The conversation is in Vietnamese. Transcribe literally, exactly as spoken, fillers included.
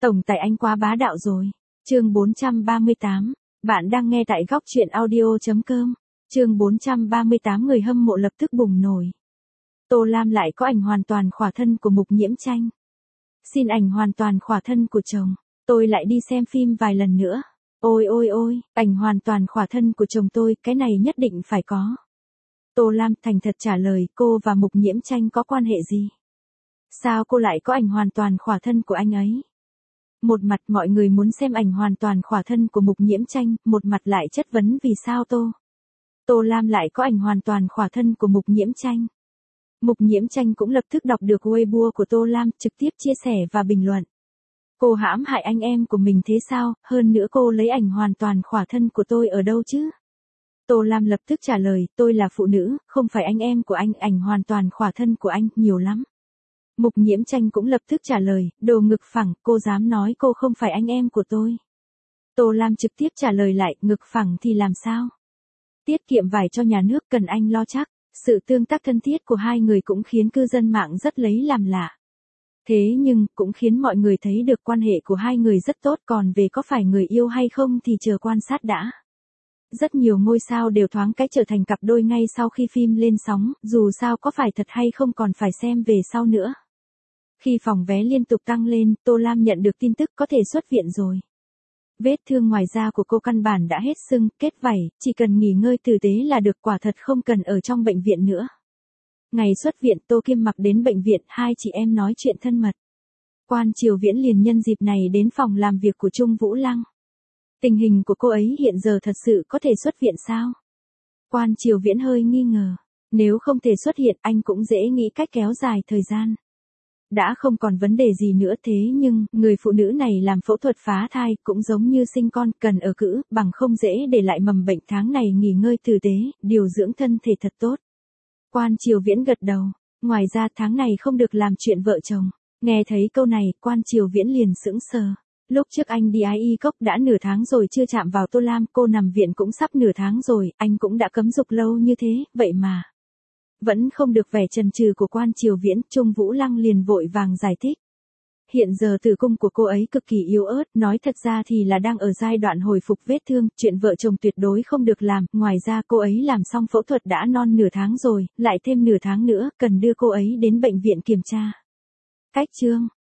Tổng tài anh quá bá đạo rồi. Chương bốn trăm ba mươi tám. Bạn đang nghe tại góc truyện audio chấm com. Chương bốn trăm ba mươi tám người hâm mộ lập tức bùng nổ. Tô Lam lại có ảnh hoàn toàn khỏa thân của Mục Nhiễm Tranh. Xin ảnh hoàn toàn khỏa thân của chồng. Tôi lại đi xem phim vài lần nữa. Ôi ôi ôi, ảnh hoàn toàn khỏa thân của chồng tôi, cái này nhất định phải có. Tô Lam thành thật trả lời, cô và Mục Nhiễm Tranh có quan hệ gì? Sao cô lại có ảnh hoàn toàn khỏa thân của anh ấy? Một mặt mọi người muốn xem ảnh hoàn toàn khỏa thân của Mục Nhiễm Tranh, một mặt lại chất vấn vì sao Tô. Tô Lam lại có ảnh hoàn toàn khỏa thân của Mục Nhiễm Tranh. Mục Nhiễm Tranh cũng lập tức đọc được Weibo của Tô Lam, trực tiếp chia sẻ và bình luận. Cô hãm hại anh em của mình thế sao, hơn nữa cô lấy ảnh hoàn toàn khỏa thân của tôi ở đâu chứ? Tô Lam lập tức trả lời, tôi là phụ nữ, không phải anh em của anh, ảnh hoàn toàn khỏa thân của anh, nhiều lắm. Mục Nhiễm Tranh cũng lập tức trả lời, đồ ngực phẳng, cô dám nói cô không phải anh em của tôi. Tô Lam trực tiếp trả lời lại, ngực phẳng thì làm sao? Tiết kiệm vải cho nhà nước cần anh lo chắc. Sự tương tác thân thiết của hai người cũng khiến cư dân mạng rất lấy làm lạ. Thế nhưng, cũng khiến mọi người thấy được quan hệ của hai người rất tốt, còn về có phải người yêu hay không thì chờ quan sát đã. Rất nhiều ngôi sao đều thoáng cái trở thành cặp đôi ngay sau khi phim lên sóng, dù sao có phải thật hay không còn phải xem về sau nữa. Khi phòng vé liên tục tăng lên, Tô Lam nhận được tin tức có thể xuất viện rồi. Vết thương ngoài da của cô căn bản đã hết sưng, kết vảy, chỉ cần nghỉ ngơi tử tế là được, quả thật không cần ở trong bệnh viện nữa. Ngày xuất viện, Tô Kim Mặc đến bệnh viện, hai chị em nói chuyện thân mật. Quan Triều Viễn liền nhân dịp này đến phòng làm việc của Trung Vũ Lăng. Tình hình của cô ấy hiện giờ thật sự có thể xuất viện sao? Quan Triều Viễn hơi nghi ngờ. Nếu không thể xuất hiện, anh cũng dễ nghĩ cách kéo dài thời gian. Đã không còn vấn đề gì nữa, thế nhưng, người phụ nữ này làm phẫu thuật phá thai cũng giống như sinh con, cần ở cữ, bằng không dễ để lại mầm bệnh, tháng này nghỉ ngơi tử tế, điều dưỡng thân thể thật tốt. Quan Triều Viễn gật đầu, ngoài ra tháng này không được làm chuyện vợ chồng. Nghe thấy câu này, Quan Triều Viễn liền sững sờ. Lúc trước anh đi i e cốc đã nửa tháng rồi chưa chạm vào Tô Lam, cô nằm viện cũng sắp nửa tháng rồi, anh cũng đã cấm dục lâu như thế, vậy mà. Vẫn không được vẻ chần chừ của Quan Triều Viễn, Trung Vũ Lăng liền vội vàng giải thích. Hiện giờ tử cung của cô ấy cực kỳ yếu ớt, nói thật ra thì là đang ở giai đoạn hồi phục vết thương, chuyện vợ chồng tuyệt đối không được làm, ngoài ra cô ấy làm xong phẫu thuật đã non nửa tháng rồi, lại thêm nửa tháng nữa, cần đưa cô ấy đến bệnh viện kiểm tra. Cách chương,